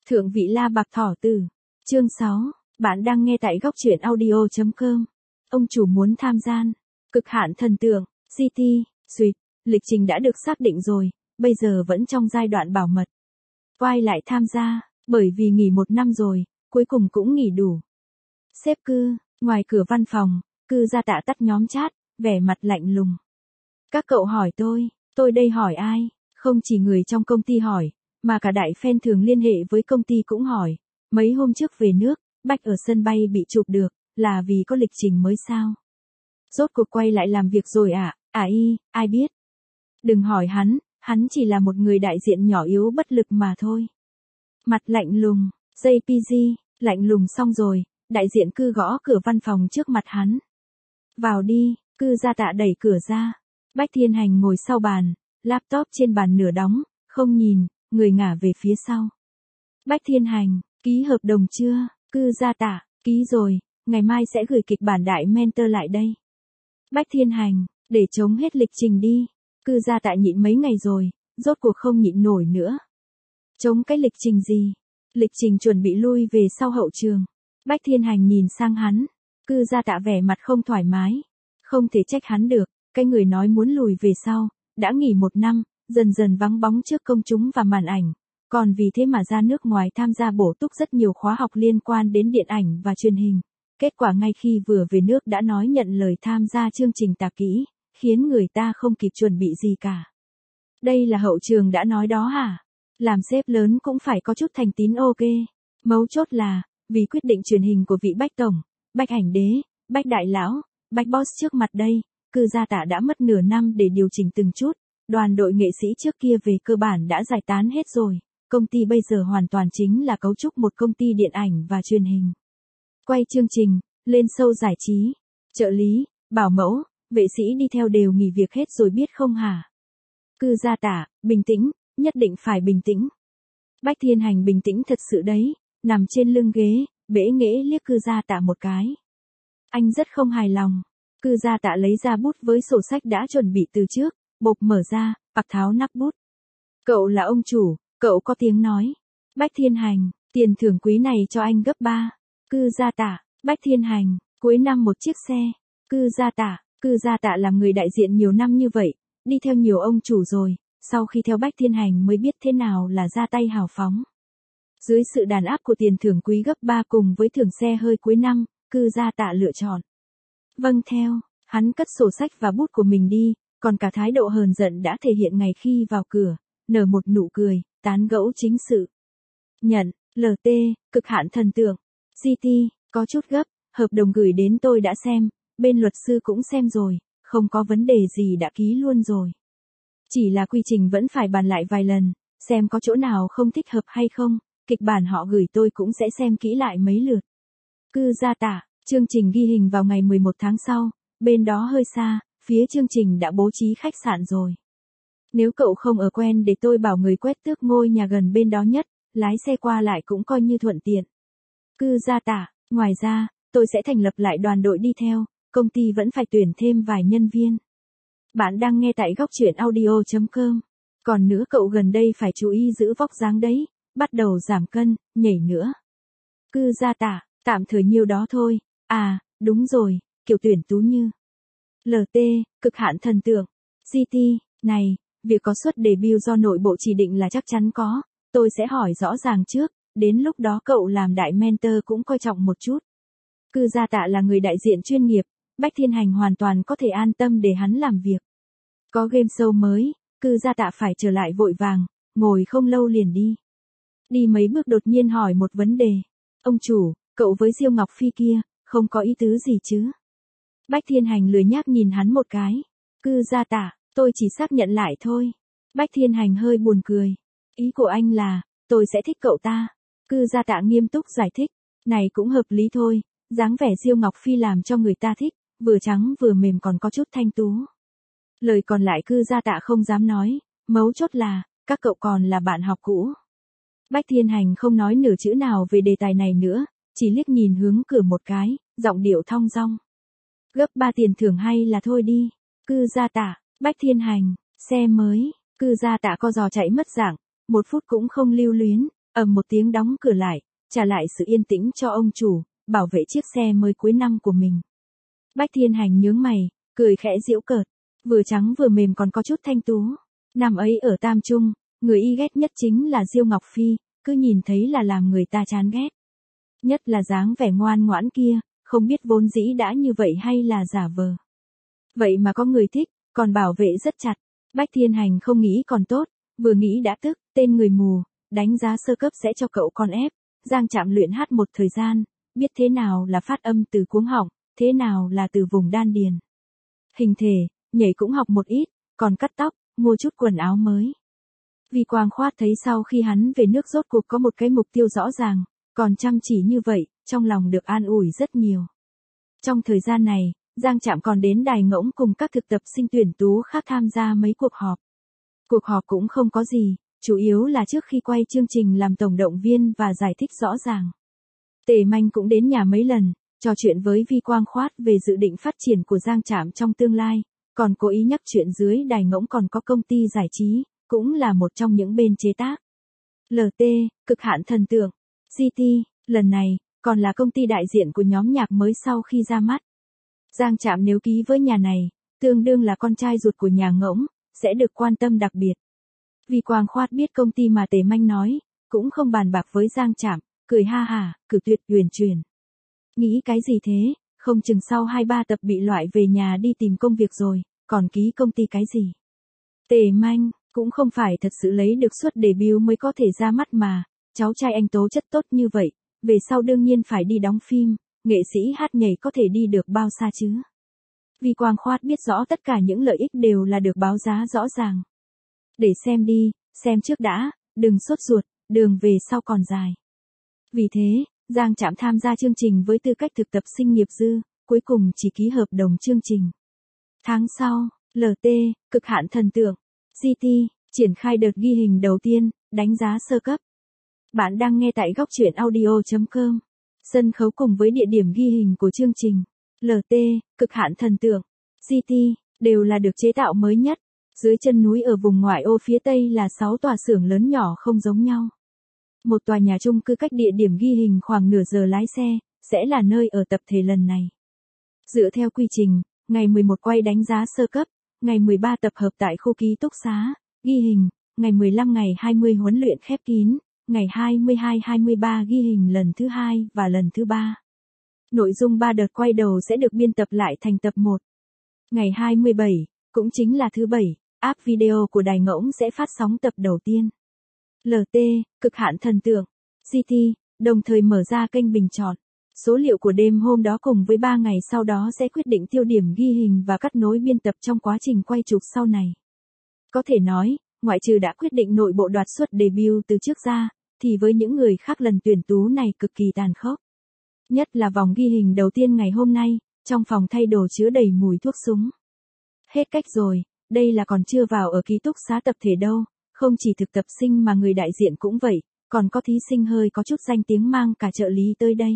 Thượng vị La Bạc Thỏ Tử. Chương 6. Bạn đang nghe tại góc truyện audio.com. Ông chủ muốn tham gia. Cực hạn thần tượng. GT. Suite. Lịch trình đã được xác định rồi, bây giờ vẫn trong giai đoạn bảo mật. Quay lại tham gia, bởi vì nghỉ 1 năm rồi, cuối cùng cũng nghỉ đủ. Sếp Cư, ngoài cửa văn phòng, Cư Gia Tạ tắt nhóm chat, vẻ mặt lạnh lùng. Các cậu hỏi tôi đây hỏi ai? Không chỉ người trong công ty hỏi, mà cả đại fan thường liên hệ với công ty cũng hỏi. Mấy hôm trước về nước, Bách ở sân bay bị chụp được, là vì có lịch trình mới sao? Rốt cuộc quay lại làm việc rồi à? Ai biết? Đừng hỏi hắn chỉ là một người đại diện nhỏ yếu bất lực mà thôi. Mặt lạnh lùng, JPG, lạnh lùng xong rồi, đại diện Cư gõ cửa văn phòng trước mặt hắn. Vào đi, Cư Gia Tạ đẩy cửa ra. Bách Thiên Hành ngồi sau bàn, laptop trên bàn nửa đóng, không nhìn, người ngả về phía sau. Bách Thiên Hành, ký hợp đồng chưa? Cư Gia Tạ, ký rồi, ngày mai sẽ gửi kịch bản đại mentor lại đây. Bách Thiên Hành, để chống hết lịch trình đi. Cư Gia Tạ nhịn mấy ngày rồi, rốt cuộc không nhịn nổi nữa. Chống cái lịch trình gì? Lịch trình chuẩn bị lui về sau hậu trường. Bách Thiên Hành nhìn sang hắn. Cư Gia Tạ vẻ mặt không thoải mái. Không thể trách hắn được, cái người nói muốn lùi về sau, đã nghỉ 1 năm, dần dần vắng bóng trước công chúng và màn ảnh. Còn vì thế mà ra nước ngoài tham gia bổ túc rất nhiều khóa học liên quan đến điện ảnh và truyền hình. Kết quả ngay khi vừa về nước đã nói nhận lời tham gia chương trình tạp kỹ, khiến người ta không kịp chuẩn bị gì cả. Đây là hậu trường đã nói đó hả? Làm sếp lớn cũng phải có chút thành tín ok. Mấu chốt là, vì quyết định truyền hình của vị Bách Tổng, Bách Ảnh Đế, Bách Đại Lão, Bách Boss trước mặt đây, Cư Gia Tạ đã mất nửa năm để điều chỉnh từng chút. Đoàn đội nghệ sĩ trước kia về cơ bản đã giải tán hết rồi. Công ty bây giờ hoàn toàn chính là cấu trúc một công ty điện ảnh và truyền hình. Quay chương trình, lên show giải trí, trợ lý, bảo mẫu, vệ sĩ đi theo đều nghỉ việc hết rồi biết không hả? Cư Gia Tạ, bình tĩnh, nhất định phải bình tĩnh. Bách Thiên Hành bình tĩnh thật sự đấy, nằm trên lưng ghế, bẽ nghễ liếc Cư Gia Tạ một cái. Anh rất không hài lòng. Cư Gia Tạ lấy ra bút với sổ sách đã chuẩn bị từ trước, bộp mở ra, bạc tháo nắp bút. Cậu là ông chủ, cậu có tiếng nói. Bách Thiên Hành, tiền thưởng quý này cho anh gấp 3. Cư Gia Tạ, Bách Thiên Hành, cuối năm một chiếc xe. Cư Gia Tạ làm người đại diện nhiều năm như vậy, đi theo nhiều ông chủ rồi, sau khi theo Bách Thiên Hành mới biết thế nào là ra tay hào phóng. Dưới sự đàn áp của tiền thưởng quý gấp 3 cùng với thưởng xe hơi cuối năm, Cư Gia Tạ lựa chọn. Vâng theo, hắn cất sổ sách và bút của mình đi, còn cả thái độ hờn giận đã thể hiện ngày khi vào cửa, nở một nụ cười, tán gẫu chính sự. Nhận, LT, cực hạn thần tượng. GT, có chút gấp, hợp đồng gửi đến tôi đã xem, bên luật sư cũng xem rồi, không có vấn đề gì đã ký luôn rồi. Chỉ là quy trình vẫn phải bàn lại vài lần, xem có chỗ nào không thích hợp hay không, kịch bản họ gửi tôi cũng sẽ xem kỹ lại mấy lượt. Cư Gia Tạ, chương trình ghi hình vào ngày 11 tháng sau, bên đó hơi xa, phía chương trình đã bố trí khách sạn rồi. Nếu cậu không ở quen để tôi bảo người quét tước ngôi nhà gần bên đó nhất, lái xe qua lại cũng coi như thuận tiện. Cư Gia Tạ, ngoài ra, tôi sẽ thành lập lại đoàn đội đi theo, công ty vẫn phải tuyển thêm vài nhân viên. Bạn đang nghe tại góc truyện audio.com. Còn nữa cậu gần đây phải chú ý giữ vóc dáng đấy, bắt đầu giảm cân, nhảy nữa. Cư Gia Tạ, tạm thời nhiêu đó thôi. À, đúng rồi, kiểu tuyển tú như. LT, cực hạn thần tượng. GT, này, việc có suất debut do nội bộ chỉ định là chắc chắn có, tôi sẽ hỏi rõ ràng trước, đến lúc đó cậu làm đại mentor cũng coi trọng một chút. Cư Gia Tạ là người đại diện chuyên nghiệp, Bách Thiên Hành hoàn toàn có thể an tâm để hắn làm việc. Có game show mới, Cư Gia Tạ phải trở lại vội vàng, ngồi không lâu liền đi. Đi mấy bước đột nhiên hỏi một vấn đề. Ông chủ, cậu với Diêu Ngọc Phi kia, không có ý tứ gì chứ? Bách Thiên Hành lười nhác nhìn hắn một cái. Cư Gia Tạ, tôi chỉ xác nhận lại thôi. Bách Thiên Hành hơi buồn cười. Ý của anh là, tôi sẽ thích cậu ta. Cư Gia Tạ nghiêm túc giải thích. Này cũng hợp lý thôi, dáng vẻ Diêu Ngọc Phi làm cho người ta thích, vừa trắng vừa mềm còn có chút thanh tú. Lời còn lại Cư Gia Tạ không dám nói, mấu chốt là, các cậu còn là bạn học cũ. Bách Thiên Hành không nói nửa chữ nào về đề tài này nữa, chỉ liếc nhìn hướng cửa một cái, giọng điệu thong dong. Gấp 3 tiền thưởng hay là thôi đi. Cư Gia Tạ, Bách Thiên Hành, xe mới. Cư Gia Tạ co giò chạy mất dạng, 1 phút cũng không lưu luyến, ầm một tiếng đóng cửa lại, trả lại sự yên tĩnh cho ông chủ, bảo vệ chiếc xe mới cuối năm của mình. Bách Thiên Hành nhướng mày, cười khẽ giễu cợt, vừa trắng vừa mềm còn có chút thanh tú. Năm ấy ở Tam Trung, người y ghét nhất chính là Diêu Ngọc Phi, cứ nhìn thấy là làm người ta chán ghét. Nhất là dáng vẻ ngoan ngoãn kia, không biết vốn dĩ đã như vậy hay là giả vờ. Vậy mà có người thích, còn bảo vệ rất chặt. Bách Thiên Hành không nghĩ còn tốt, vừa nghĩ đã tức, tên người mù, đánh giá sơ cấp sẽ cho cậu con ép. Giang Trạm luyện hát một thời gian, biết thế nào là phát âm từ cuống họng, thế nào là từ vùng đan điền. Hình thể, nhảy cũng học một ít, còn cắt tóc, mua chút quần áo mới. Vì Quang Khoát thấy sau khi hắn về nước rốt cuộc có một cái mục tiêu rõ ràng, còn chăm chỉ như vậy, trong lòng được an ủi rất nhiều. Trong thời gian này, Giang Trạm còn đến Đài Ngỗng cùng các thực tập sinh tuyển tú khác tham gia mấy cuộc họp. Cuộc họp cũng không có gì, chủ yếu là trước khi quay chương trình làm tổng động viên và giải thích rõ ràng. Tề Manh cũng đến nhà mấy lần, trò chuyện với Vi Quang Khoát về dự định phát triển của Giang Trạm trong tương lai, còn cố ý nhắc chuyện dưới Đài Ngỗng còn có công ty giải trí, cũng là một trong những bên chế tác. LT, Cực Hạn Thần Tượng, GT, lần này, còn là công ty đại diện của nhóm nhạc mới sau khi ra mắt. Giang Trạm nếu ký với nhà này, tương đương là con trai ruột của nhà Ngỗng, sẽ được quan tâm đặc biệt. Vì Quang Khoát biết công ty mà Tề Manh nói, cũng không bàn bạc với Giang Trạm, cười ha hả, cử tuyệt huyền truyền. Nghĩ cái gì thế, không chừng sau 2-3 tập bị loại về nhà đi tìm công việc rồi, còn ký công ty cái gì. Tề Manh, cũng không phải thật sự lấy được suất debut mới có thể ra mắt mà, cháu trai anh tố chất tốt như vậy, về sau đương nhiên phải đi đóng phim, nghệ sĩ hát nhảy có thể đi được bao xa chứ. Vì Quang Khoát biết rõ tất cả những lợi ích đều là được báo giá rõ ràng. Để xem đi, xem trước đã, đừng sốt ruột, đường về sau còn dài. Vì thế, Giang Trạm tham gia chương trình với tư cách thực tập sinh nghiệp dư, cuối cùng chỉ ký hợp đồng chương trình. Tháng sau, LT, Cực Hạn Thần Tượng, GT, triển khai đợt ghi hình đầu tiên, đánh giá sơ cấp. Bạn đang nghe tại góc truyện audio.com. Sân khấu cùng với địa điểm ghi hình của chương trình, LT, Cực Hạn Thần Tượng, GT, đều là được chế tạo mới nhất. Dưới chân núi ở vùng ngoại ô phía tây là 6 tòa xưởng lớn nhỏ không giống nhau. Một tòa nhà chung cư cách địa điểm ghi hình khoảng nửa giờ lái xe, sẽ là nơi ở tập thể lần này. Dựa theo quy trình, ngày 11 quay đánh giá sơ cấp, ngày 13 tập hợp tại khu ký túc xá, ghi hình, ngày 15 ngày 20 huấn luyện khép kín, ngày 22-23 ghi hình lần thứ 2 và lần thứ 3. Nội dung 3 đợt quay đầu sẽ được biên tập lại thành tập 1. Ngày 27, cũng chính là thứ 7, app video của Đài Ngỗng sẽ phát sóng tập đầu tiên. LT, Cực Hạn Thần Tượng, GT, đồng thời mở ra kênh bình chọn. Số liệu của đêm hôm đó cùng với 3 ngày sau đó sẽ quyết định tiêu điểm ghi hình và cắt nối biên tập trong quá trình quay chụp sau này. Có thể nói, ngoại trừ đã quyết định nội bộ đoạt suất debut từ trước ra, thì với những người khác lần tuyển tú này cực kỳ tàn khốc. Nhất là vòng ghi hình đầu tiên ngày hôm nay, trong phòng thay đồ chứa đầy mùi thuốc súng. Hết cách rồi, đây là còn chưa vào ở ký túc xá tập thể đâu, không chỉ thực tập sinh mà người đại diện cũng vậy, còn có thí sinh hơi có chút danh tiếng mang cả trợ lý tới đây.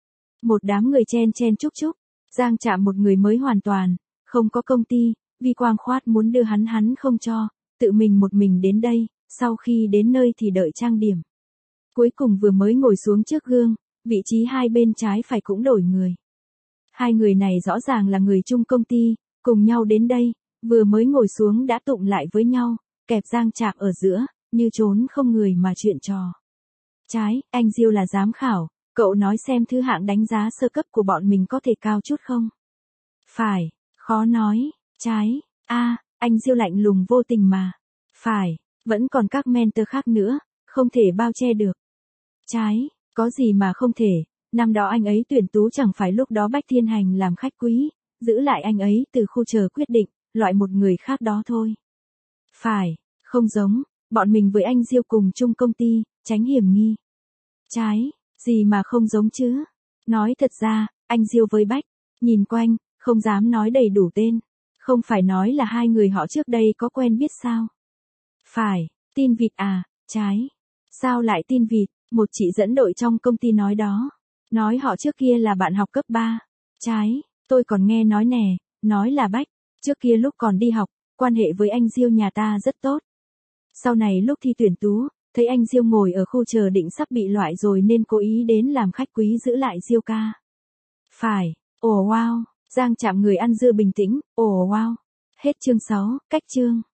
Một đám người chen chen chúc chúc, Giang Trạm một người mới hoàn toàn, không có công ty, vì Quang Khoát muốn đưa hắn không cho, tự mình một mình đến đây, sau khi đến nơi thì đợi trang điểm. Cuối cùng vừa mới ngồi xuống trước gương, vị trí hai bên trái phải cũng đổi người. Hai người này rõ ràng là người chung công ty, cùng nhau đến đây, vừa mới ngồi xuống đã tụng lại với nhau, kẹp Giang Trạm ở giữa, như trốn không người mà chuyện trò. Trái, anh Diêu là giám khảo, cậu nói xem thứ hạng đánh giá sơ cấp của bọn mình có thể cao chút không? Phải, khó nói, trái, anh Diêu lạnh lùng vô tình mà. Phải, vẫn còn các mentor khác nữa, không thể bao che được. Trái, có gì mà không thể, năm đó anh ấy tuyển tú chẳng phải lúc đó Bách Thiên Hành làm khách quý, giữ lại anh ấy từ khu chờ quyết định, loại một người khác đó thôi. Phải, không giống, bọn mình với anh Diêu cùng chung công ty, tránh hiểm nghi. Trái, gì mà không giống chứ? Nói thật ra, anh Diêu với Bách, nhìn quanh, không dám nói đầy đủ tên. Không phải nói là hai người họ trước đây có quen biết sao? Phải, tin vịt à, trái. Sao lại tin vịt, một chị dẫn đội trong công ty nói đó. Nói họ trước kia là bạn học cấp 3. Trái, tôi còn nghe nói nè, nói là Bách, trước kia lúc còn đi học, quan hệ với anh Diêu nhà ta rất tốt. Sau này lúc thi tuyển tú, Thấy anh Diêu ngồi ở khu chờ định sắp bị loại rồi nên cố ý đến làm khách quý giữ lại Diêu ca. Phải, ồ wow, Giang chạm người ăn dưa bình tĩnh, ồ wow. Hết chương 6, cách chương.